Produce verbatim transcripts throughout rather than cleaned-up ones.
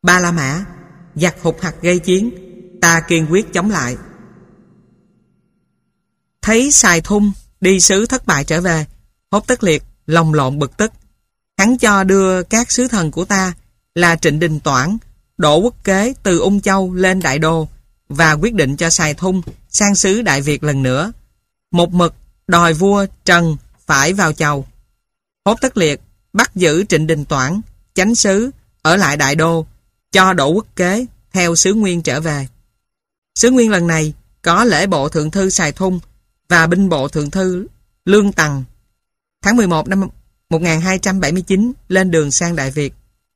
Ba La Mã, giặc hụt hặc gây chiến, ta kiên quyết chống lại. Thấy Sài Thung đi sứ thất bại trở về, Hốt Tất Liệt lòng lộn bực tức. Hắn cho đưa các sứ thần của ta là Trịnh Đình Toản, Đỗ Quốc Kế từ Ung Châu lên Đại Đô và quyết định cho Sài Thung sang sứ Đại Việt lần nữa. Một mực đòi vua Trần phải vào chầu. Hốt Tất Liệt bắt giữ Trịnh Đình Toản, chánh sứ, ở lại Đại Đô, cho Đỗ Quốc Kế theo sứ Nguyên trở về. Sứ Nguyên lần này có lễ bộ thượng thư Sài Thung và binh bộ thượng thư Lương Tằng. Tháng mười một năm một nghìn hai trăm bảy mươi chín lên đường sang Đại Việt.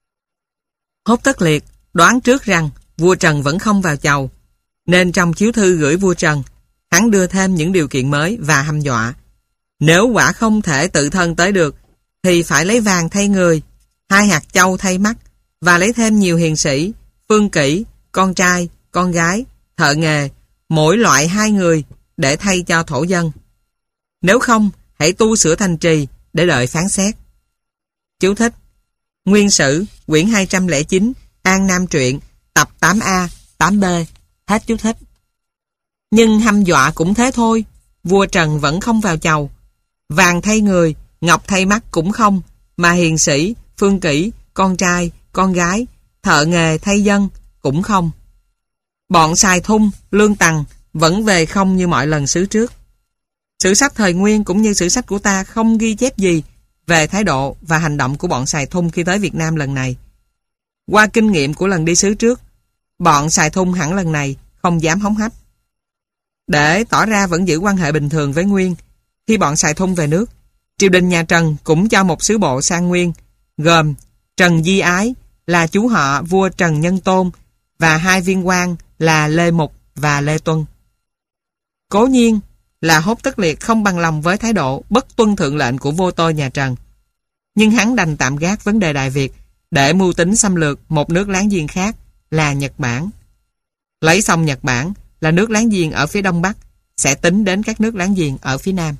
Hốt Tất Liệt đoán trước rằng vua Trần vẫn không vào chầu, nên trong chiếu thư gửi vua Trần, hắn đưa thêm những điều kiện mới và hăm dọa. Nếu quả không thể tự thân tới được, thì phải lấy vàng thay người, hai hạt châu thay mắt, và lấy thêm nhiều hiền sĩ, phương kỷ, con trai, con gái, thợ nghề, mỗi loại hai người để thay cho thổ dân. Nếu không, hãy tu sửa thành trì để đợi phán xét. Chú thích: Nguyên Sử, quyển hai trăm lẻ chín, An Nam Truyện, tập tám A, tám B. Hết chú thích. Nhưng hăm dọa cũng thế thôi, vua Trần vẫn không vào chầu. Vàng thay người, ngọc thay mắt cũng không, mà hiền sĩ, phương kỷ, con trai, con gái, thợ nghề thay dân cũng không. Bọn Sài Thung, Lương Tằng vẫn về không như mọi lần xứ trước. Sử sách thời Nguyên cũng như sử sách của ta không ghi chép gì về thái độ và hành động của bọn Sài Thung khi tới Việt Nam lần này. Qua kinh nghiệm của lần đi xứ trước, bọn Sài Thung hẳn lần này không dám hống hách. Để tỏ ra vẫn giữ quan hệ bình thường với Nguyên, khi bọn Sài Thung về nước, triều đình nhà Trần cũng cho một sứ bộ sang Nguyên, gồm Trần Di Ái là chú họ vua Trần Nhân Tôn và hai viên quan là Lê Mục và Lê Tuân. Cố nhiên là Hốt Tất Liệt không bằng lòng với thái độ bất tuân thượng lệnh của vua tôi nhà Trần, nhưng hắn đành tạm gác vấn đề Đại Việt để mưu tính xâm lược một nước láng giềng khác là Nhật Bản. Lấy xong Nhật Bản là nước láng giềng ở phía đông bắc, sẽ tính đến các nước láng giềng ở phía nam.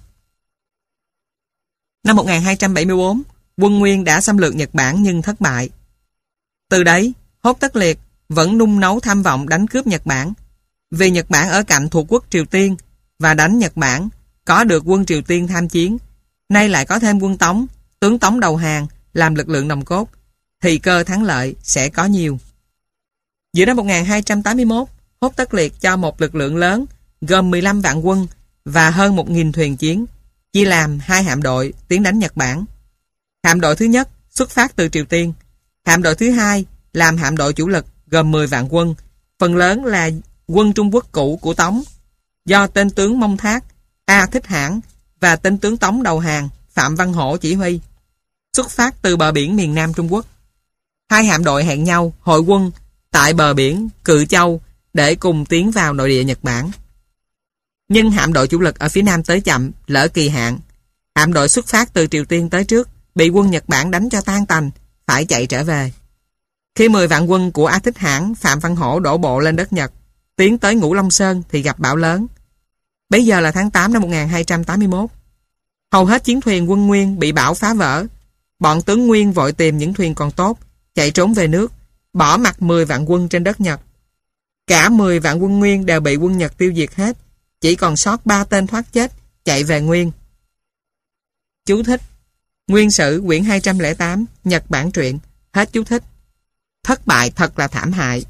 Năm một nghìn hai trăm bảy mươi tư, quân Nguyên đã xâm lược Nhật Bản nhưng thất bại. Từ đấy, Hốt Tất Liệt vẫn nung nấu tham vọng đánh cướp Nhật Bản. Vì Nhật Bản ở cạnh thuộc quốc Triều Tiên và đánh Nhật Bản, có được quân Triều Tiên tham chiến, nay lại có thêm quân Tống, tướng Tống đầu hàng làm lực lượng nòng cốt, thì cơ thắng lợi sẽ có nhiều. Giữa năm một nghìn hai trăm tám mươi mốt, Hốt Tất Liệt cho một lực lượng lớn gồm mười lăm vạn quân và hơn một nghìn thuyền chiến, chia làm hai hạm đội tiến đánh Nhật Bản. Hạm đội thứ nhất xuất phát từ Triều Tiên, hạm đội thứ hai làm hạm đội chủ lực gồm mười vạn quân, phần lớn là quân Trung Quốc cũ của Tống, do tên tướng Mông Thác, A Thích Hãn và tên tướng Tống đầu hàng Phạm Văn Hổ chỉ huy, xuất phát từ bờ biển miền Nam Trung Quốc. Hai hạm đội hẹn nhau hội quân tại bờ biển Cự Châu để cùng tiến vào nội địa Nhật Bản. Nhưng hạm đội chủ lực ở phía Nam tới chậm, lỡ kỳ hạn. Hạm đội xuất phát từ Triều Tiên tới trước, bị quân Nhật Bản đánh cho tan tành, phải chạy trở về. Khi mười vạn quân của A Thích Hãn, Phạm Văn Hổ đổ bộ lên đất Nhật, tiến tới Ngũ Long Sơn thì gặp bão lớn. Bấy giờ là tháng tám năm một nghìn hai trăm tám mươi mốt. Hầu hết chiến thuyền quân Nguyên bị bão phá vỡ. Bọn tướng Nguyên vội tìm những thuyền còn tốt, chạy trốn về nước, bỏ mặc mười vạn quân trên đất Nhật. Cả mười vạn quân Nguyên đều bị quân Nhật tiêu diệt hết, chỉ còn sót ba tên thoát chết, chạy về Nguyên. Chú thích: Nguyên Sử, quyển hai trăm lẻ tám, Nhật Bản truyện. Hết chú thích. Thất bại thật là thảm hại.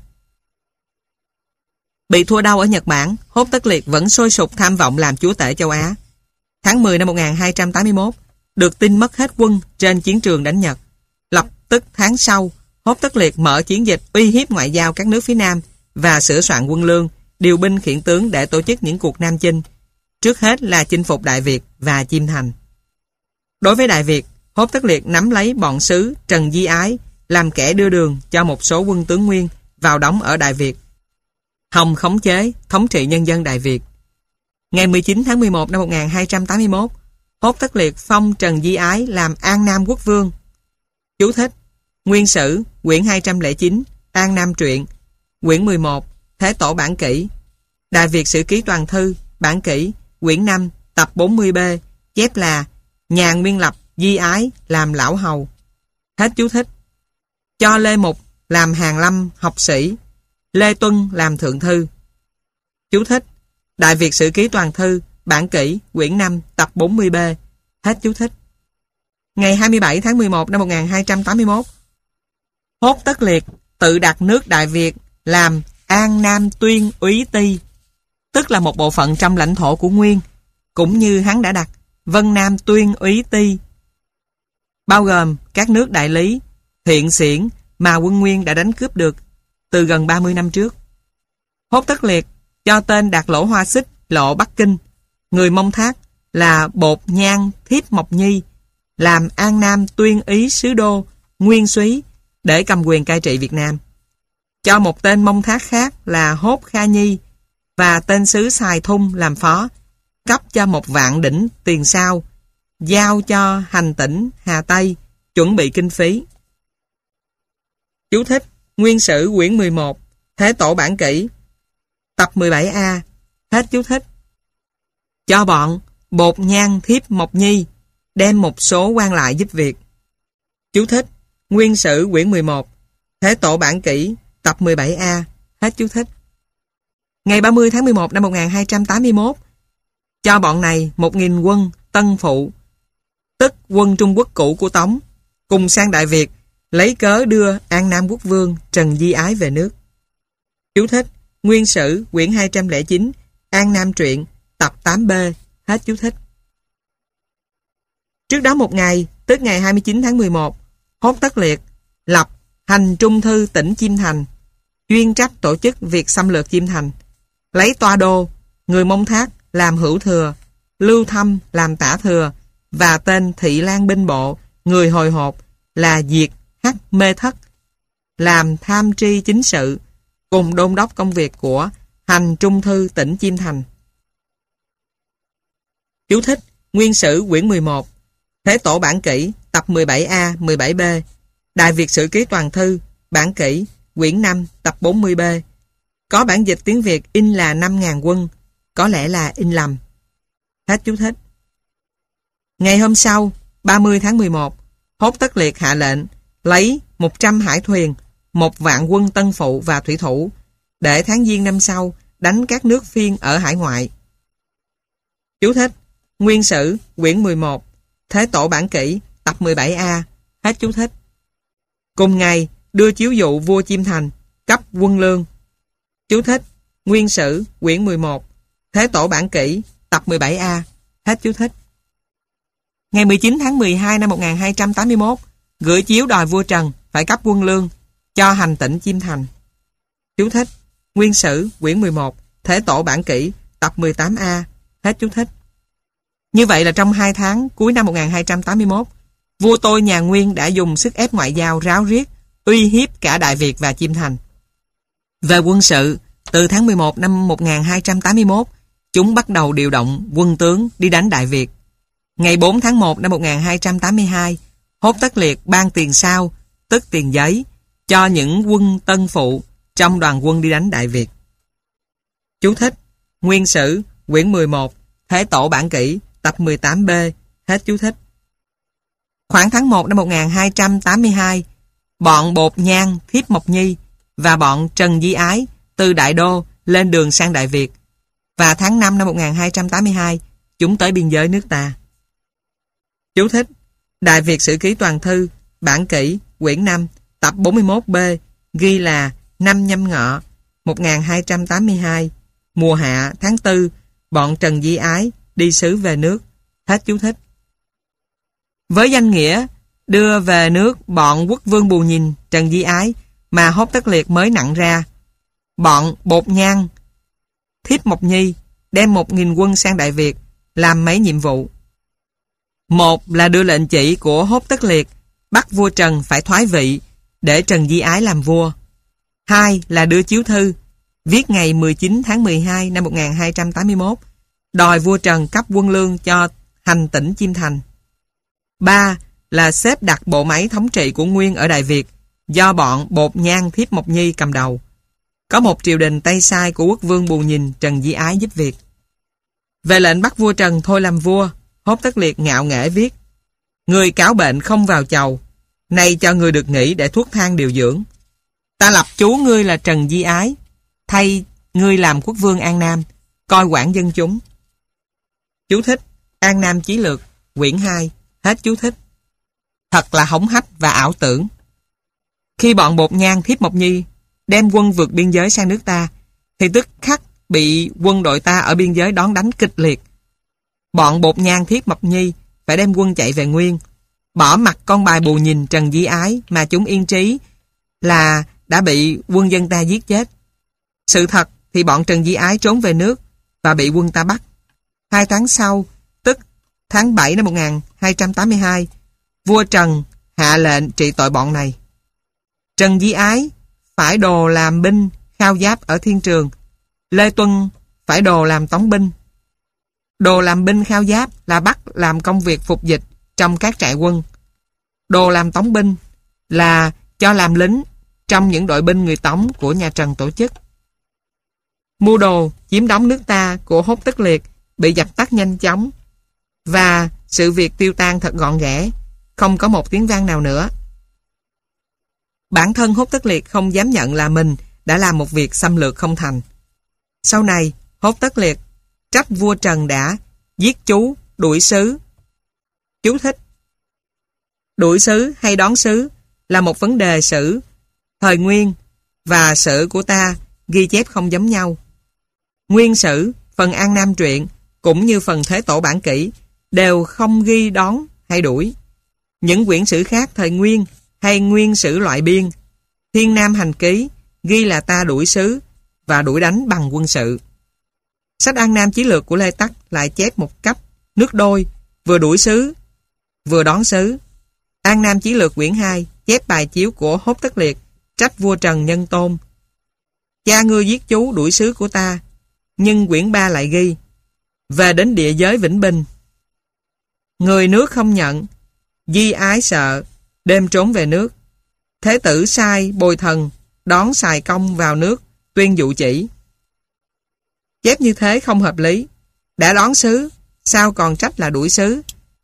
Bị thua đau ở Nhật Bản, Hốt Tất Liệt vẫn sôi sục tham vọng làm chúa tể châu Á. Tháng mười năm một nghìn hai trăm tám mươi mốt, được tin mất hết quân trên chiến trường đánh Nhật. Lập tức tháng sau, Hốt Tất Liệt mở chiến dịch uy hiếp ngoại giao các nước phía Nam và sửa soạn quân lương, điều binh khiển tướng để tổ chức những cuộc nam chinh. Trước hết là chinh phục Đại Việt và Chiêm Thành. Đối với Đại Việt, Hốt Tất Liệt nắm lấy bọn sứ Trần Di Ái làm kẻ đưa đường cho một số quân tướng Nguyên vào đóng ở Đại Việt, hòng khống chế, thống trị nhân dân Đại Việt. Ngày mười chín tháng mười một năm một nghìn hai trăm tám mươi mốt, Hốt Tất Liệt phong Trần Di Ái làm An Nam Quốc Vương. Chú thích: Nguyên Sử, quyển hai trăm lẻ chín, An Nam truyện, quyển mười một, Thế Tổ bản kỷ, Đại Việt Sử Ký Toàn Thư, bản kỷ, quyển năm, tập bốn mươi B, chép là nhà Nguyên Lập Di Ái làm lão hầu. Hết chú thích. Cho Lê Mục làm hàn lâm học sĩ, Lê Tuân làm thượng thư. Chú thích: Đại Việt Sử Ký Toàn Thư, bản kỷ, quyển năm, tập bốn mươi B. Hết chú thích. Ngày hai mươi bảy tháng mười một năm một nghìn hai trăm tám mươi mốt, Hốt Tất Liệt tự đặt nước Đại Việt làm An Nam Tuyên Úy Ti, tức là một bộ phận trong lãnh thổ của Nguyên, cũng như hắn đã đặt Vân Nam Tuyên Úy Ti, bao gồm các nước Đại Lý, Thiện Xiển mà quân Nguyên đã đánh cướp được từ gần ba mươi năm trước. Hốt Tất Liệt cho tên đặt lỗ Hoa Xích, lộ Bắc Kinh, người Mông Thác là Bột Nhan Thiếp Mộc Nhi, làm An Nam Tuyên Ý Sứ Đô, Nguyên Súy để cầm quyền cai trị Việt Nam. Cho một tên Mông Thác khác là Hốt Kha Nhi và tên sứ Sài Thung làm phó, cấp cho một vạn đỉnh tiền sao, giao cho hành tỉnh Hà Tây chuẩn bị kinh phí. Chú thích: Nguyên Sử quyển mười một, Thế Tổ Bản Kỷ, tập mười bảy A. Hết chú thích. Cho bọn Bột Nhan Thiếp Mộc Nhi đem một số quan lại giúp việc. Chú thích: Nguyên Sử quyển mười một, Thế Tổ Bản Kỷ, tập mười bảy A. Hết chú thích. Ngày ba mươi tháng mười một năm một nghìn hai trăm tám mươi mốt, cho bọn này một nghìn quân Tân Phụ, tức quân Trung Quốc cũ của Tống, cùng sang Đại Việt, lấy cớ đưa An Nam Quốc Vương Trần Di Ái về nước. Chú thích: Nguyên Sử quyển hai trăm lẻ chín, An Nam Truyện, tập tám B. Hết chú thích. Trước đó một ngày, tức ngày hai mươi chín tháng mười một, Hốt Tất Liệt lập Hành Trung Thư tỉnh Chiêm Thành, chuyên trách tổ chức việc xâm lược Chiêm Thành, lấy Toa Đô, người Mông Thác làm hữu thừa, Lưu Thâm làm tả thừa, và tên Thị Lan binh bộ, người hồi hộp là Diệt Hắc Mê Thất làm tham tri chính sự, cùng đôn đốc công việc của Hành Trung Thư tỉnh Chiêm Thành. Chú thích: Nguyên Sử quyển mười một, Thế Tổ Bản Kỷ, tập mười bảy A, mười bảy B, Đại Việt Sử Ký Toàn Thư, bản kỷ, quyển năm, tập bốn mươi B. Có bản dịch tiếng Việt in là năm nghìn quân, có lẽ là in lầm. Hết chú thích. Ngày hôm sau, ba mươi tháng mười một, Hốt Tất Liệt hạ lệnh lấy một trăm hải thuyền, một vạn quân Tân Phụ và thủy thủ, để tháng Giêng năm sau đánh các nước phiên ở hải ngoại. Chú thích: Nguyên Sử quyển mười một, Thế Tổ Bản Kỷ, tập mười bảy A. Hết chú thích. Cùng ngày đưa chiếu dụ vua Chiêm Thành, cấp quân lương. Chú thích: Nguyên Sử quyển mười một, Thế Tổ Bản Kỷ, tập mười bảy A. Hết chú thích. Ngày mười chín tháng mười hai năm một nghìn hai trăm tám mươi mốt, gửi chiếu đòi vua Trần phải cấp quân lương cho hành tỉnh Chiêm Thành. Chú thích: Nguyên Sử quyển mười một, Thế Tổ Bản Kỷ, tập mười tám A. Hết chú thích. Như vậy là trong hai tháng cuối năm một nghìn hai trăm tám mươi mốt, vua tôi nhà Nguyên đã dùng sức ép ngoại giao ráo riết, uy hiếp cả Đại Việt và Chiêm Thành. Về quân sự, từ tháng mười một năm một nghìn hai trăm tám mươi mốt, chúng bắt đầu điều động quân tướng đi đánh Đại Việt. Ngày bốn tháng một năm một nghìn hai trăm tám mươi hai, Hốt Tất Liệt ban tiền sao, tức tiền giấy, cho những quân Tân Phụ trong đoàn quân đi đánh Đại Việt. Chú thích: Nguyên Sử quyển mười một, Thế Tổ Bản Kỷ, tập mười tám B. Hết chú thích. Khoảng tháng một năm một nghìn hai trăm tám mươi hai, bọn Bột Nhan Thiếp Mộc Nhi và bọn Trần Di Ái từ Đại Đô lên đường sang Đại Việt, và tháng năm năm một nghìn hai trăm tám mươi hai, chúng tới biên giới nước ta. Chú thích: Đại Việt Sử Ký Toàn Thư, bản kỷ, quyển năm, tập bốn mươi mốt B, ghi là năm Nhâm Ngọ một nghìn hai trăm tám mươi hai, mùa hạ tháng tư, bọn Trần Di Ái đi sứ về nước. Hết chú thích. Với danh nghĩa đưa về nước bọn quốc vương Bù Nhìn, Trần Di Ái mà Hốt Tất Liệt mới nặng ra, bọn Bột Nhan Thiếp Mộc Nhi đem một nghìn quân sang Đại Việt làm mấy nhiệm vụ. Một là đưa lệnh chỉ của Hốt Tất Liệt bắt vua Trần phải thoái vị để Trần Di Ái làm vua. Hai là đưa chiếu thư viết ngày mười chín tháng mười hai năm một nghìn hai trăm tám mươi mốt đòi vua Trần cấp quân lương cho hành tỉnh Chiêm Thành. Ba là xếp đặt bộ máy thống trị của Nguyên ở Đại Việt do bọn Bột Nhan Thiếp Mộc Nhi cầm đầu. Có một triều đình Tây Sai của quốc vương Bù Nhìn, Trần Di Ái giúp việc. Về lệnh bắt vua Trần thôi làm vua, Hốt Tất Liệt ngạo nghễ viết: người cáo bệnh không vào chầu, nay cho người được nghỉ để thuốc thang điều dưỡng. Ta lập chú ngươi là Trần Di Ái, thay ngươi làm quốc vương An Nam, coi quản dân chúng. Chú thích: An Nam Chí Lược, quyển hai, hết chú thích. Thật là hống hách và ảo tưởng. Khi bọn Bột Nhang Thiếp Mộc Nhi đem quân vượt biên giới sang nước ta, thì tức khắc bị quân đội ta ở biên giới đón đánh kịch liệt. Bọn Bột Nhang Thiếp Mộc Nhi phải đem quân chạy về Nguyên, bỏ mặt con bài bù nhìn Trần Di Ái mà chúng yên trí là đã bị quân dân ta giết chết. Sự thật thì bọn Trần Di Ái trốn về nước và bị quân ta bắt. Hai tháng sau, tức tháng bảy năm một nghìn hai trăm tám mươi hai, vua Trần hạ lệnh trị tội bọn này. Trần Di Ái phải đồ làm binh khao giáp ở Thiên Trường, Lê Tuân phải đồ làm tống binh. Đồ làm binh khao giáp là bắt làm công việc phục dịch trong các trại quân. Đồ làm tống binh là cho làm lính trong những đội binh người Tống của nhà Trần tổ chức. Mưu đồ chiếm đóng nước ta của Hốt Tất Liệt bị dập tắt nhanh chóng, và sự việc tiêu tan thật gọn ghẽ, không có một tiếng vang nào nữa. Bản thân Hốt Tất Liệt không dám nhận là mình đã làm một việc xâm lược không thành. Sau này, Hốt Tất Liệt trách vua Trần đã giết chú, đuổi sứ. Chú thích: Đuổi sứ hay đón sứ là một vấn đề sử thời Nguyên và sử của ta ghi chép không giống nhau. Nguyên sử, phần An Nam truyện cũng như phần Thế Tổ Bản Kỷ đều không ghi đón hay đuổi. Những quyển sử khác thời Nguyên hay Nguyên sử loại biên, Thiên Nam Hành Ký ghi là ta đuổi sứ và đuổi đánh bằng quân sự. Sách An Nam Chí Lược của Lê Tắc lại chép một cách nước đôi, vừa đuổi sứ vừa đón sứ. An Nam Chí Lược quyển hai chép bài chiếu của Hốt Tất Liệt trách vua Trần Nhân Tôn: Cha ngươi giết chú đuổi sứ của ta. Nhưng quyển ba lại ghi: Về đến địa giới Vĩnh Bình, người nước không nhận, Di Ái sợ, đêm trốn về nước. Thế tử sai Bồi Thần đón Sài Công vào nước, tuyên dụ chỉ. Chép như thế không hợp lý. Đã đón sứ, sao còn trách là đuổi sứ?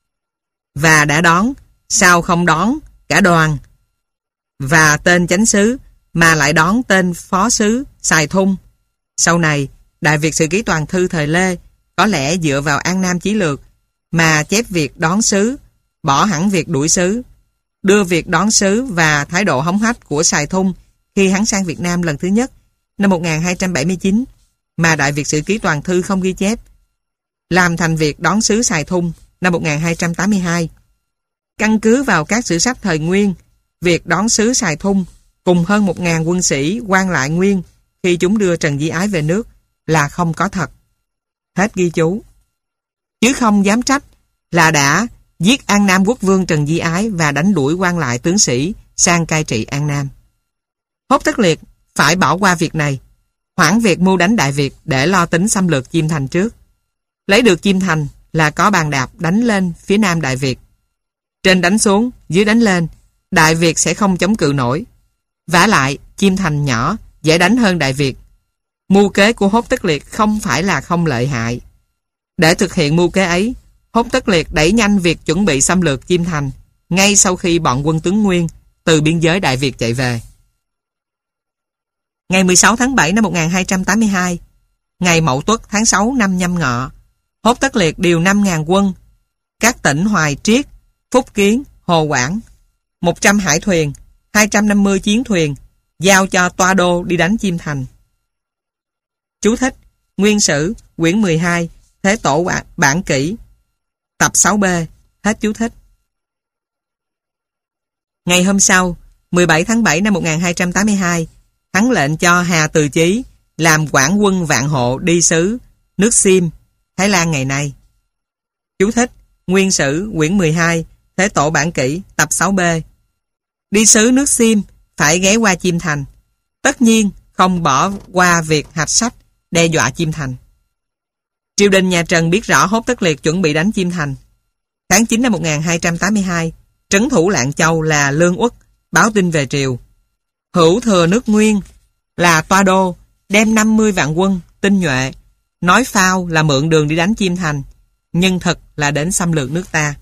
Và đã đón, sao không đón cả đoàn và tên chánh sứ, mà lại đón tên phó sứ Sài Thung? Sau này, Đại Việt Sử Ký Toàn Thư thời Lê có lẽ dựa vào An Nam Chí Lược mà chép việc đón sứ, bỏ hẳn việc đuổi sứ, đưa việc đón sứ và thái độ hống hách của Sài Thung khi hắn sang Việt Nam lần thứ nhất năm một nghìn hai trăm bảy mươi chín mà Đại Việt Sử Ký Toàn Thư không ghi chép, làm thành việc đón sứ Sài Thung năm một nghìn hai trăm tám mươi hai. Căn cứ vào các sử sách thời Nguyên, việc đón sứ Sài Thung cùng hơn một nghìn quân sĩ quan lại Nguyên khi chúng đưa Trần Di Ái về nước là không có thật. Hết ghi chú. Chứ không dám trách là đã giết An Nam quốc vương Trần Di Ái và đánh đuổi quan lại tướng sĩ sang cai trị An Nam. Hốt Tất Liệt phải bỏ qua việc này, hoãn việc mưu đánh Đại Việt để lo tính xâm lược Chiêm Thành trước. Lấy được Chiêm Thành là có bàn đạp đánh lên phía nam Đại Việt. Trên đánh xuống, dưới đánh lên, Đại Việt sẽ không chống cự nổi. Vả lại, Chiêm Thành nhỏ, dễ đánh hơn Đại Việt. Mưu kế của Hốt Tất Liệt không phải là không lợi hại. Để thực hiện mưu kế ấy, Hốt Tất Liệt đẩy nhanh việc chuẩn bị xâm lược Chiêm Thành ngay sau khi bọn quân tướng Nguyên từ biên giới Đại Việt chạy về. Ngày mười sáu tháng bảy năm một nghìn hai trăm tám mươi hai, ngày Mậu Tuất tháng sáu năm Nhâm Ngọ, Hốt Tất Liệt điều năm nghìn quân, các tỉnh Hoài Triết, Phúc Kiến, Hồ Quảng, một trăm hải thuyền, hai trăm năm mươi chiến thuyền, giao cho Toa Đô đi đánh Chiêm Thành. Chú thích: Nguyên sử, quyển mười hai, Thế Tổ Bản Kỷ, tập sáu B, hết chú thích. Ngày hôm sau, mười bảy tháng bảy năm một nghìn hai trăm tám mươi hai, hắn lệnh cho Hà Từ Chí làm quản quân vạn hộ đi sứ nước Xiêm, Thái Lan ngày nay. Chú thích: Nguyên sử, quyển mười hai, Thế Tổ Bản Kỷ, tập sáu B. Đi sứ nước Xiêm phải ghé qua Chiêm Thành, tất nhiên không bỏ qua việc hạch sách đe dọa Chiêm Thành. Triều đình nhà Trần biết rõ Hốt Tất Liệt chuẩn bị đánh Chiêm Thành. Tháng chín năm một nghìn hai trăm tám mươi hai, trấn thủ Lạng Châu là Lương Uất báo tin về triều. Hữu thừa nước Nguyên là Toa Đô đem năm mươi vạn quân tinh nhuệ, nói phao là mượn đường đi đánh Chiêm Thành, nhưng thật là đến xâm lược nước ta.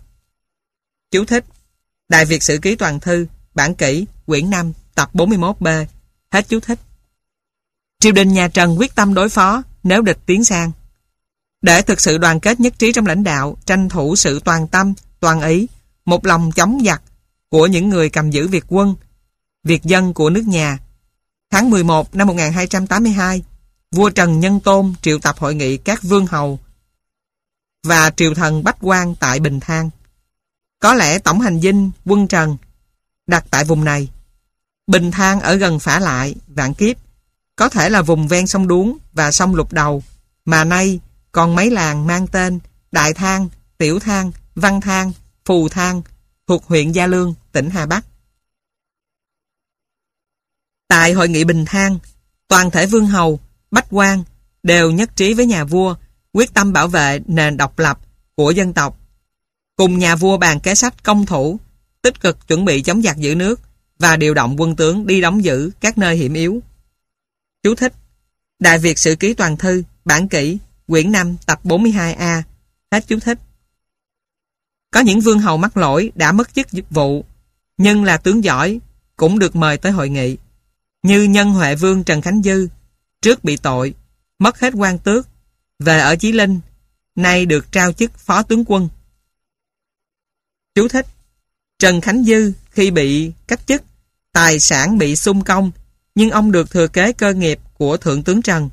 Chú thích: Đại Việt Sử Ký Toàn Thư, Bản Kỷ, quyển năm, tập bốn mươi mốt B, Hết chú thích. Triều đình nhà Trần quyết tâm đối phó nếu địch tiến sang. Để thực sự đoàn kết nhất trí trong lãnh đạo, tranh thủ sự toàn tâm, toàn ý, một lòng chống giặc của những người cầm giữ Việt quân, Việt dân của nước nhà. Tháng mười một năm một nghìn hai trăm tám mươi hai, vua Trần Nhân Tôn triệu tập hội nghị các vương hầu và triều thần bách quan tại Bình Thang. Có lẽ tổng hành dinh quân Trần đặt tại vùng này. Bình Thang ở gần Phả Lại, Vạn Kiếp, có thể là vùng ven sông Đuống và sông Lục Đầu, mà nay còn mấy làng mang tên Đại Thang, Tiểu Thang, Văn Thang, Phù Thang, thuộc huyện Gia Lương, tỉnh Hà Bắc. Tại hội nghị Bình Thang, toàn thể vương hầu, bách quan đều nhất trí với nhà vua, quyết tâm bảo vệ nền độc lập của dân tộc. Cùng nhà vua bàn kế sách công thủ, tích cực chuẩn bị chống giặc giữ nước và điều động quân tướng đi đóng giữ các nơi hiểm yếu. Chú thích: Đại Việt Sử Ký Toàn Thư, bản kỷ, quyển năm, tập bốn mươi hai A. Hết chú thích. Có những vương hầu mắc lỗi đã mất chức vụ, nhưng là tướng giỏi, cũng được mời tới hội nghị. Như Nhân Huệ Vương Trần Khánh Dư, trước bị tội, mất hết quan tước, về ở Chí Linh, nay được trao chức phó tướng quân. Chú thích: Trần Khánh Dư khi bị cách chức, tài sản bị xung công, nhưng ông được thừa kế cơ nghiệp của Thượng tướng Trần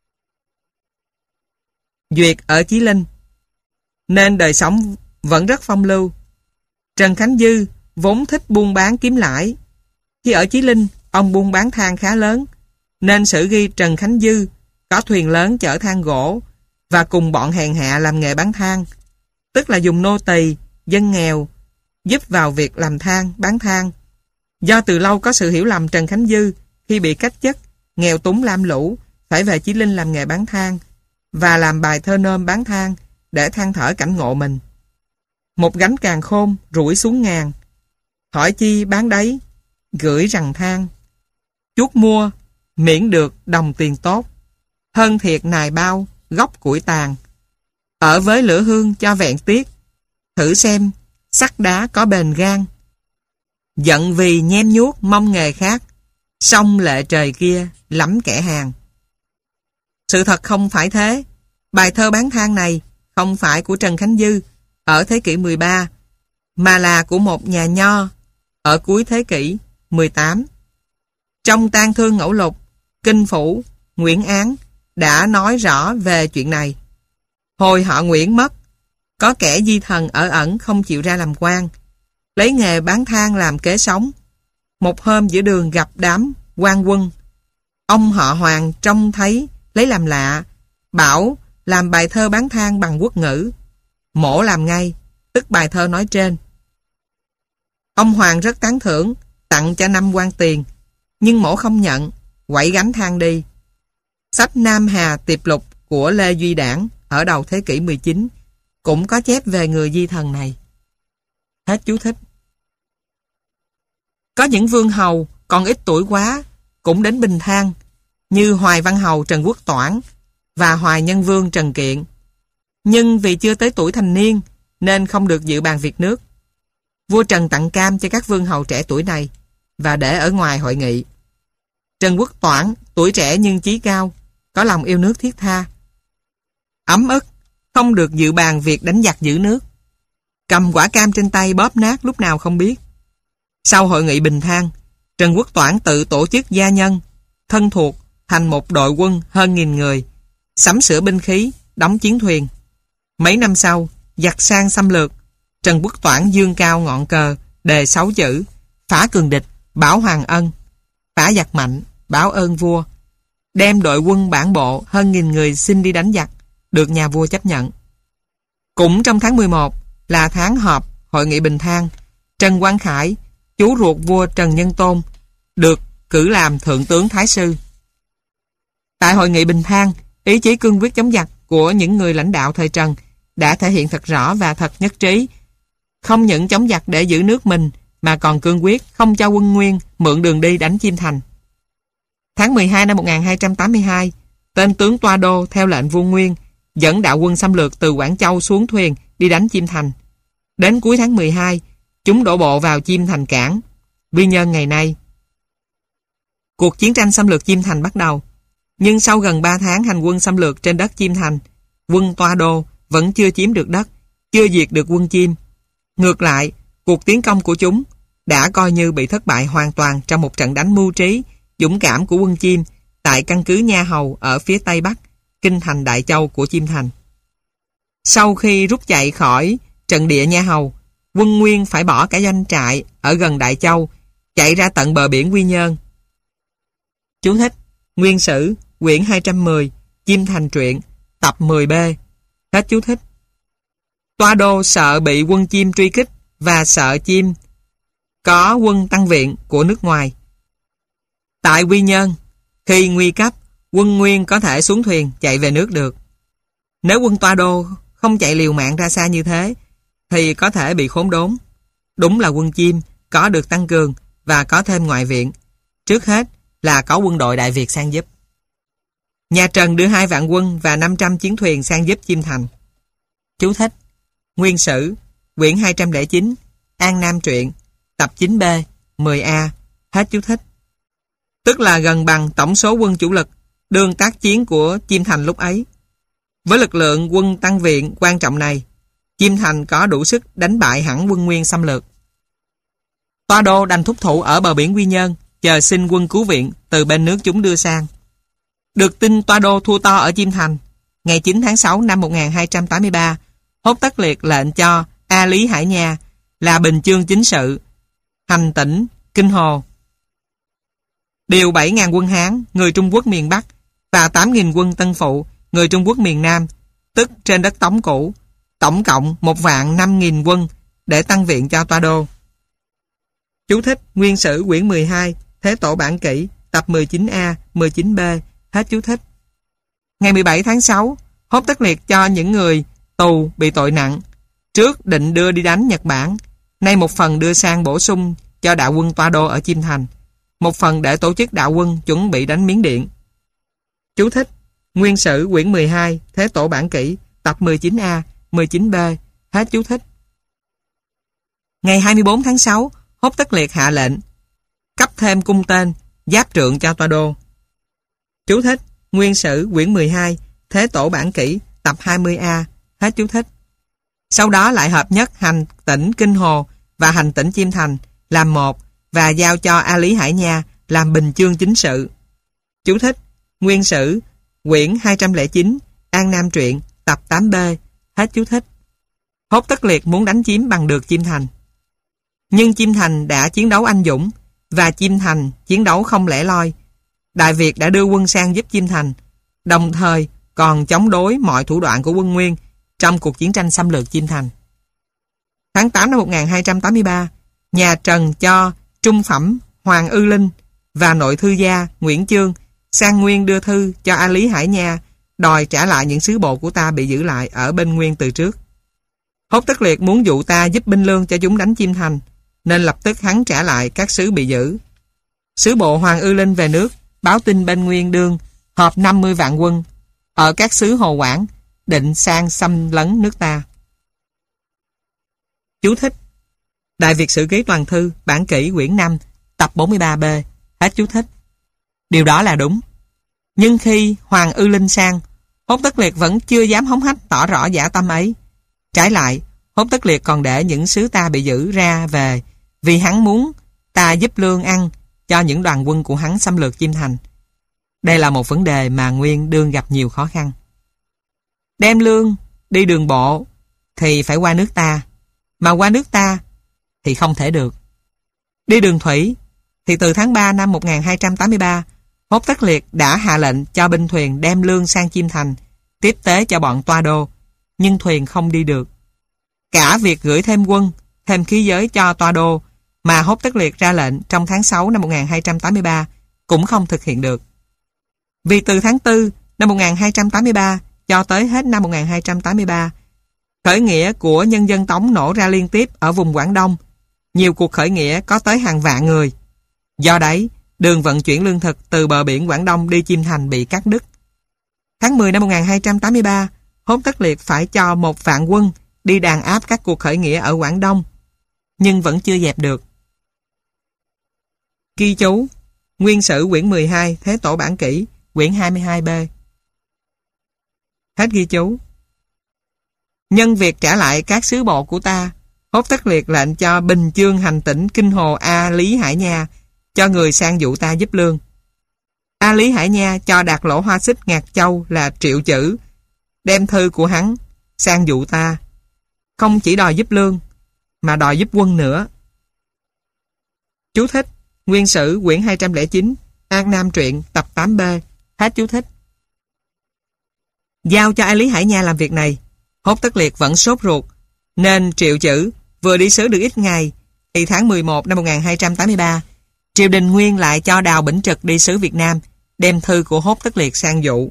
Duyệt ở Chí Linh, nên đời sống vẫn rất phong lưu. Trần Khánh Dư vốn thích buôn bán kiếm lãi. Khi ở Chí Linh, ông buôn bán than khá lớn, nên sử ghi Trần Khánh Dư có thuyền lớn chở than gỗ và cùng bọn hèn hạ làm nghề bán than, tức là dùng nô tỳ, dân nghèo giúp vào việc làm than, bán than. Do từ lâu có sự hiểu lầm, Trần Khánh Dư khi bị cách chức, nghèo túng lam lũ, phải về Chí Linh làm nghề bán than và làm bài thơ nôm bán than để than thở cảnh ngộ mình. Một gánh càn khôn rủi xuống ngàn, hỏi chi bán đấy, gửi rằng than. Chuốt mua, miễn được đồng tiền tốt, hơn thiệt nài bao, gốc củi tàn. Ở với lửa hương cho vẹn tiếc, thử xem, sắt đá có bền gan. Giận vì nhem nhuốc mong nghề khác, song lệ trời kia lắm kẻ hàng. Sự thật không phải thế. Bài thơ bán than này không phải của Trần Khánh Dư ở thế kỷ mười ba, mà là của một nhà nho ở cuối thế kỷ mười tám. Trong Tang Thương Ngẫu Lục, Kinh Phủ, Nguyễn Án đã nói rõ về chuyện này. Hồi họ Nguyễn mất, có kẻ di thần ở ẩn không chịu ra làm quan, lấy nghề bán than làm kế sống. Một hôm giữa đường gặp đám quan quân, ông họ Hoàng trông thấy lấy làm lạ, bảo làm bài thơ bán than bằng quốc ngữ. Mổ làm ngay, tức bài thơ nói trên. Ông Hoàng rất tán thưởng, tặng cho năm quan tiền, nhưng mổ không nhận, quẩy gánh than đi. Sách Nam Hà Tiệp Lục của Lê Duy Đảng ở đầu thế kỷ mười chín cũng có chép về người di thần này. Hết chú thích. Có những vương hầu còn ít tuổi quá cũng đến Bình Thang, như Hoài Văn Hầu Trần Quốc Toản và Hoài Nhân Vương Trần Kiện. Nhưng vì chưa tới tuổi thành niên nên không được dự bàn việc nước. Vua Trần tặng cam cho các vương hầu trẻ tuổi này và để ở ngoài hội nghị. Trần Quốc Toản tuổi trẻ nhưng chí cao, có lòng yêu nước thiết tha. Ấm ức, không được dự bàn việc đánh giặc giữ nước. Cầm quả cam trên tay bóp nát lúc nào không biết. Sau hội nghị Bình Thang, Trần Quốc Toản tự tổ chức gia nhân, thân thuộc thành một đội quân hơn nghìn người, sắm sửa binh khí, đóng chiến thuyền. Mấy năm sau, giặc sang xâm lược, Trần Quốc Toản dương cao ngọn cờ, đề sáu chữ: phá cường địch, bảo hoàng ân; phá giặc mạnh, báo ơn vua. Đem đội quân bản bộ hơn nghìn người xin đi đánh giặc, được nhà vua chấp nhận. Cũng trong tháng mười một là tháng họp hội nghị Bình Thang, Trần Quang Khải, chú ruột vua Trần Nhân Tôn, được cử làm thượng tướng thái sư. Tại hội nghị Bình Thang, ý chí cương quyết chống giặc của những người lãnh đạo thời Trần đã thể hiện thật rõ và thật nhất trí. Không những chống giặc để giữ nước mình, mà còn cương quyết không cho quân Nguyên mượn đường đi đánh Chiêm Thành. Tháng mười hai năm một nghìn hai trăm tám mươi hai, tên tướng Toa Đô theo lệnh vua Nguyên dẫn đạo quân xâm lược từ Quảng Châu xuống thuyền đi đánh Chiêm Thành. Đến cuối tháng mười hai, chúng đổ bộ vào Chiêm Thành cảng, Quy Nhơn ngày nay. Cuộc chiến tranh xâm lược Chiêm Thành bắt đầu. Nhưng sau gần ba tháng hành quân xâm lược trên đất Chiêm Thành, quân Toa Đô vẫn chưa chiếm được đất, chưa diệt được quân Chiêm. Ngược lại, cuộc tiến công của chúng đã coi như bị thất bại hoàn toàn trong một trận đánh mưu trí, dũng cảm của quân Chiêm tại căn cứ Nha Hầu ở phía tây bắc, kinh thành Đại Châu của Chiêm Thành. Sau khi rút chạy khỏi trận địa Nha Hầu, quân Nguyên phải bỏ cả doanh trại ở gần Đại Châu, chạy ra tận bờ biển Quy Nhơn. Chú thích: Nguyên Sử, quyển hai trăm mười, Chiêm Thành truyện, tập mười B. Hết chú thích. Toa Đô sợ bị quân Chiêm truy kích và sợ Chiêm có quân tăng viện của nước ngoài. Tại Quy Nhơn, khi nguy cấp, quân Nguyên có thể xuống thuyền chạy về nước được. Nếu quân Toa Đô không chạy liều mạng ra xa như thế, thì có thể bị khốn đốn. Đúng là quân Chiêm có được tăng cường và có thêm ngoại viện. Trước hết là có quân đội Đại Việt sang giúp. Nhà Trần đưa hai vạn quân và năm trăm chiến thuyền sang giúp Chiêm Thành. Chú thích: Nguyên Sử, quyển hai trăm lẻ chín, An Nam truyện, tập chín B, mười A. Hết chú thích. Tức là gần bằng tổng số quân chủ lực đương tác chiến của Chiêm Thành lúc ấy. Với lực lượng quân tăng viện quan trọng này, Chiêm Thành có đủ sức đánh bại hẳn quân Nguyên xâm lược. Toa Đô đành thúc thủ ở bờ biển Quy Nhơn, chờ xin quân cứu viện từ bên nước chúng đưa sang. Được tin Toa Đô thua to ở Chiêm Thành, ngày chín tháng sáu năm một nghìn hai trăm tám mươi ba, Hốt Tất Liệt lệnh cho A Lý Hải Nha là Bình Chương chính sự, hành tỉnh Kinh Hồ, điều bảy nghìn quân Hán, người Trung Quốc miền Bắc, và tám nghìn quân Tân Phụ, người Trung Quốc miền Nam, tức trên đất Tống cũ, tổng cộng một vạn năm nghìn quân để tăng viện cho Toa Đô. Chú thích: Nguyên Sử quyển mười hai, Thế Tổ Bản Kỷ, tập mười chín A, mười chín B. Hết chú thích. Ngày mười bảy tháng sáu, Hốt Tất Liệt cho những người tù bị tội nặng, trước định đưa đi đánh Nhật Bản, nay một phần đưa sang bổ sung cho đạo quân Toa Đô ở Chiêm Thành, một phần để tổ chức đạo quân chuẩn bị đánh Miến Điện. Chú thích: Nguyên Sử quyển mười hai, Thế Tổ Bản Kỷ, tập mười chín A, mười chín B. Hết chú thích. Ngày hai mươi bốn tháng sáu, Hốt Tất Liệt hạ lệnh cấp thêm cung tên, giáp trượng cho Toa Đô. Chú thích: Nguyên Sử quyển mười hai, Thế Tổ Bản Kỷ, tập hai mươi A. Hết chú thích. Sau đó lại hợp nhất hành tỉnh Kinh Hồ và hành tỉnh Chiêm Thành làm một và giao cho A Lý Hải Nha làm Bình Chương chính sự. Chú thích: Nguyên Sử quyển hai trăm lẻ chín, An Nam truyện, tập tám B. Hết chú thích. Hốt Tất Liệt muốn đánh chiếm bằng được Chiêm Thành. Nhưng Chiêm Thành đã chiến đấu anh dũng, và Chiêm Thành chiến đấu không lẻ loi. Đại Việt đã đưa quân sang giúp Chiêm Thành, đồng thời còn chống đối mọi thủ đoạn của quân Nguyên trong cuộc chiến tranh xâm lược Chiêm Thành. Tháng tám năm một nghìn hai trăm tám mươi ba, nhà Trần cho trung phẩm Hoàng Ư Linh và nội thư gia Nguyễn Chương sang Nguyên đưa thư cho A Lý Hải Nha, đòi trả lại những sứ bộ của ta bị giữ lại ở bên Nguyên từ trước. Hốt Tất Liệt muốn dụ ta giúp binh lương cho chúng đánh Chiêm Thành, nên lập tức hắn trả lại các sứ bị giữ. Sứ bộ Hoàng Ư Linh về nước, báo tin bên Nguyên đương họp năm mươi vạn quân ở các xứ Hồ Quảng, định sang xâm lấn nước ta. Chú thích: Đại Việt Sử Ký Toàn Thư, Bản Kỷ quyển năm, tập bốn mươi ba B. Hết chú thích. Điều đó là đúng. Nhưng khi Hoàng Ư Linh sang, Hốt Tất Liệt vẫn chưa dám hống hách tỏ rõ dã tâm ấy. Trái lại, Hốt Tất Liệt còn để những sứ ta bị giữ ra về, vì hắn muốn ta giúp lương ăn cho những đoàn quân của hắn xâm lược Chiêm Thành. Đây là một vấn đề mà Nguyên đương gặp nhiều khó khăn. Đem lương đi đường bộ thì phải qua nước ta, mà qua nước ta thì không thể được. Đi đường thủy thì từ tháng ba năm một nghìn hai trăm tám mươi ba, Hốt Tất Liệt đã hạ lệnh cho binh thuyền đem lương sang Chiêm Thành, tiếp tế cho bọn Toa Đô, nhưng thuyền không đi được. Cả việc gửi thêm quân, thêm khí giới cho Toa Đô mà Hốt Tất Liệt ra lệnh trong tháng sáu năm một nghìn hai trăm tám mươi ba cũng không thực hiện được. Vì từ tháng tư năm một nghìn hai trăm tám mươi ba cho tới hết năm một nghìn hai trăm tám mươi ba, khởi nghĩa của nhân dân Tống nổ ra liên tiếp ở vùng Quảng Đông. Nhiều cuộc khởi nghĩa có tới hàng vạn người. Do đấy, đường vận chuyển lương thực từ bờ biển Quảng Đông đi Chiêm Thành bị cắt đứt. Tháng mười năm một nghìn hai trăm tám mươi ba, Hốt Tất Liệt phải cho một vạn quân đi đàn áp các cuộc khởi nghĩa ở Quảng Đông, nhưng vẫn chưa dẹp được. Ghi chú: Nguyên Sử quyển mười hai, Thế Tổ Bản Kỷ, quyển hai mươi hai B. Hết ghi chú. Nhân việc trả lại các sứ bộ của ta, Hốt Tất Liệt lệnh cho Bình Chương hành tỉnh Kinh Hồ A Lý Hải Nha, cho người sang dụ ta giúp lương. A Lý Hải Nha cho Đạt Lỗ Hoa Xích Ngạc Châu là Triệu Chữ, đem thư của hắn sang dụ ta, không chỉ đòi giúp lương, mà đòi giúp quân nữa. Chú thích: Nguyên Sử quyển hai trăm lẻ chín, An Nam truyện tập tám B. Hết chú thích. Giao cho A Lý Hải Nha làm việc này, Hốt Tất Liệt vẫn sốt ruột, nên Triệu Chữ vừa đi sứ được ít ngày, thì tháng mười một năm một nghìn hai trăm tám mươi ba, triều đình Nguyên lại cho Đào Bỉnh Trực đi sứ Việt Nam, đem thư của Hốt Tất Liệt sang dụ.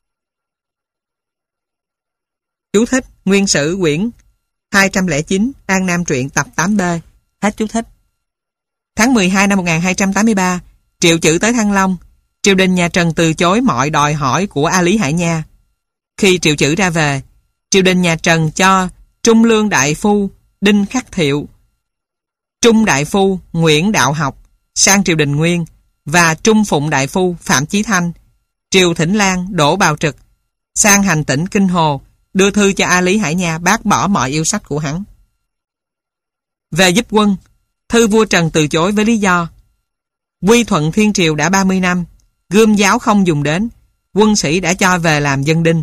Chú thích: Nguyên Sử quyển hai trăm lẻ chín, An Nam truyện tập tám B. Hết chú thích. Tháng mười hai năm một nghìn hai trăm tám mươi ba, Triệu Chữ tới Thăng Long, triều đình nhà Trần từ chối mọi đòi hỏi của A Lý Hải Nha. Khi Triệu Chữ ra về, triều đình nhà Trần cho Trung Lương Đại Phu Đinh Khắc Thiệu, Trung Đại Phu Nguyễn Đạo Học sang triều đình Nguyên, và Trung Phụng Đại Phu Phạm Chí Thanh, Triều Thỉnh Lang Đỗ Bào Trực sang hành tỉnh Kinh Hồ, đưa thư cho A Lý Hải Nha bác bỏ mọi yêu sách của hắn. Về giúp quân, thư vua Trần từ chối với lý do: Quy thuận thiên triều đã ba mươi năm, gươm giáo không dùng đến, quân sĩ đã cho về làm dân đinh.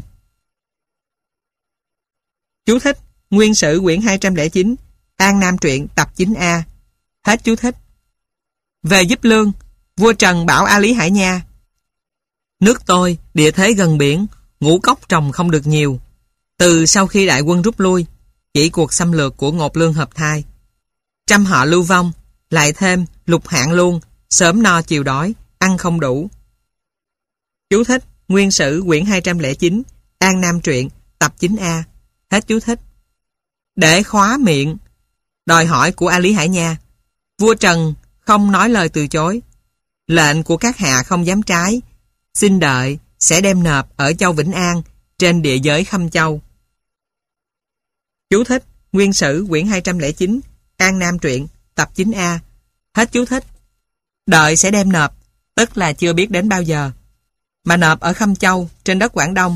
Chú thích: Nguyên Sử quyển hai trăm lẻ chín, An Nam truyện tập chín A. Hết chú thích. Về giúp lương, vua Trần bảo A Lý Hải Nha: Nước tôi địa thế gần biển, ngũ cốc trồng không được nhiều. Từ sau khi đại quân rút lui, chỉ cuộc xâm lược của Ngột Lương Hợp Thai, trăm họ lưu vong, lại thêm lục hạn luôn, sớm no chiều đói, ăn không đủ. Chú thích: Nguyên Sử quyển hai trăm lẻ chín, An Nam truyện tập chín A. Hết chú thích. Để khóa miệng đòi hỏi của A Lý Hải Nha, vua Trần không nói lời từ chối. Lệnh của các hạ không dám trái, xin đợi sẽ đem nộp ở châu Vĩnh An, trên địa giới Khâm Châu. Chú thích: Nguyên Sử quyển hai trăm lẻ chín, An Nam truyện tập chín A. Hết chú thích. Đợi sẽ đem nộp, tức là chưa biết đến bao giờ. Mà nộp ở Khâm Châu, trên đất Quảng Đông,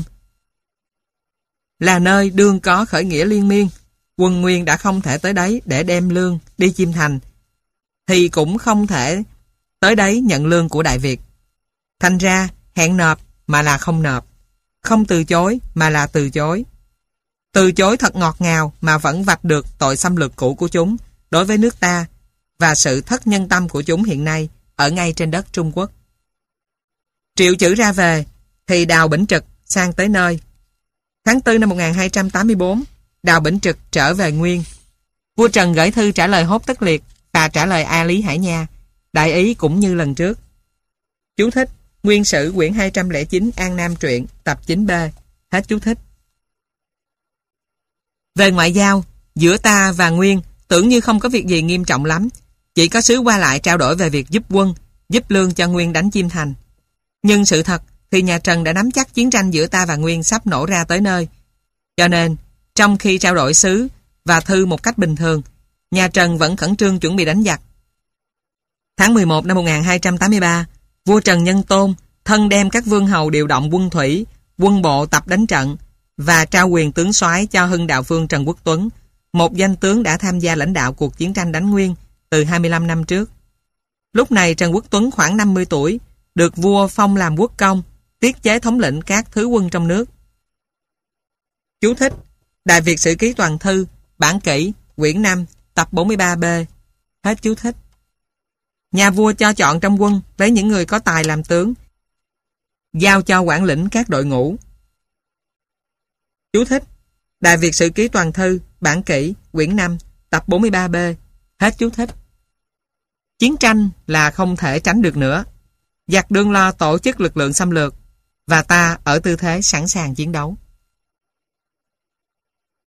là nơi đương có khởi nghĩa liên miên. Quân Nguyên đã không thể tới đấy để đem lương đi Chiêm Thành, thì cũng không thể tới đấy nhận lương của Đại Việt. Thành ra hẹn nộp mà là không nộp, không từ chối mà là từ chối. Từ chối thật ngọt ngào mà vẫn vạch được tội xâm lược cũ của chúng đối với nước ta và sự thất nhân tâm của chúng hiện nay ở ngay trên đất Trung Quốc. Triệu Chữ ra về thì Đào Bỉnh Trực sang tới nơi. Tháng tư năm một nghìn hai trăm tám mươi bốn, Đào Bỉnh Trực trở về Nguyên. Vua Trần gửi thư trả lời Hốt Tất Liệt và trả lời A Lý Hải Nha, đại ý cũng như lần trước. Chú thích: Nguyên Sử quyển hai trăm lẻ chín, An Nam truyện tập chín B. Hết chú thích. Về ngoại giao, giữa ta và Nguyên tưởng như không có việc gì nghiêm trọng lắm, chỉ có sứ qua lại trao đổi về việc giúp quân, giúp lương cho Nguyên đánh Chiêm Thành. Nhưng sự thật thì nhà Trần đã nắm chắc chiến tranh giữa ta và Nguyên sắp nổ ra tới nơi. Cho nên, trong khi trao đổi sứ và thư một cách bình thường, nhà Trần vẫn khẩn trương chuẩn bị đánh giặc. Tháng mười một năm một nghìn hai trăm tám mươi ba, vua Trần Nhân Tôn thân đem các vương hầu điều động quân thủy, quân bộ tập đánh trận và trao quyền tướng soái cho Hưng Đạo Vương Trần Quốc Tuấn, một danh tướng đã tham gia lãnh đạo cuộc chiến tranh đánh Nguyên từ hai mươi lăm năm trước. Lúc này Trần Quốc Tuấn khoảng năm mươi tuổi, được vua phong làm quốc công, tiết chế thống lĩnh các thứ quân trong nước. Chú thích: Đại Việt Sử Ký Toàn Thư, Bản Kỷ, quyển năm, tập bốn mươi ba B. Hết chú thích. Nhà vua cho chọn trong quân lấy những người có tài làm tướng, giao cho quản lĩnh các đội ngũ. Chú thích: Đại Việt Sử Ký Toàn Thư, Bản Kỷ, quyển năm, tập bốn mươi ba B. Hết chú thích. Chiến tranh là không thể tránh được nữa. Giặc đương lo tổ chức lực lượng xâm lược, và ta ở tư thế sẵn sàng chiến đấu.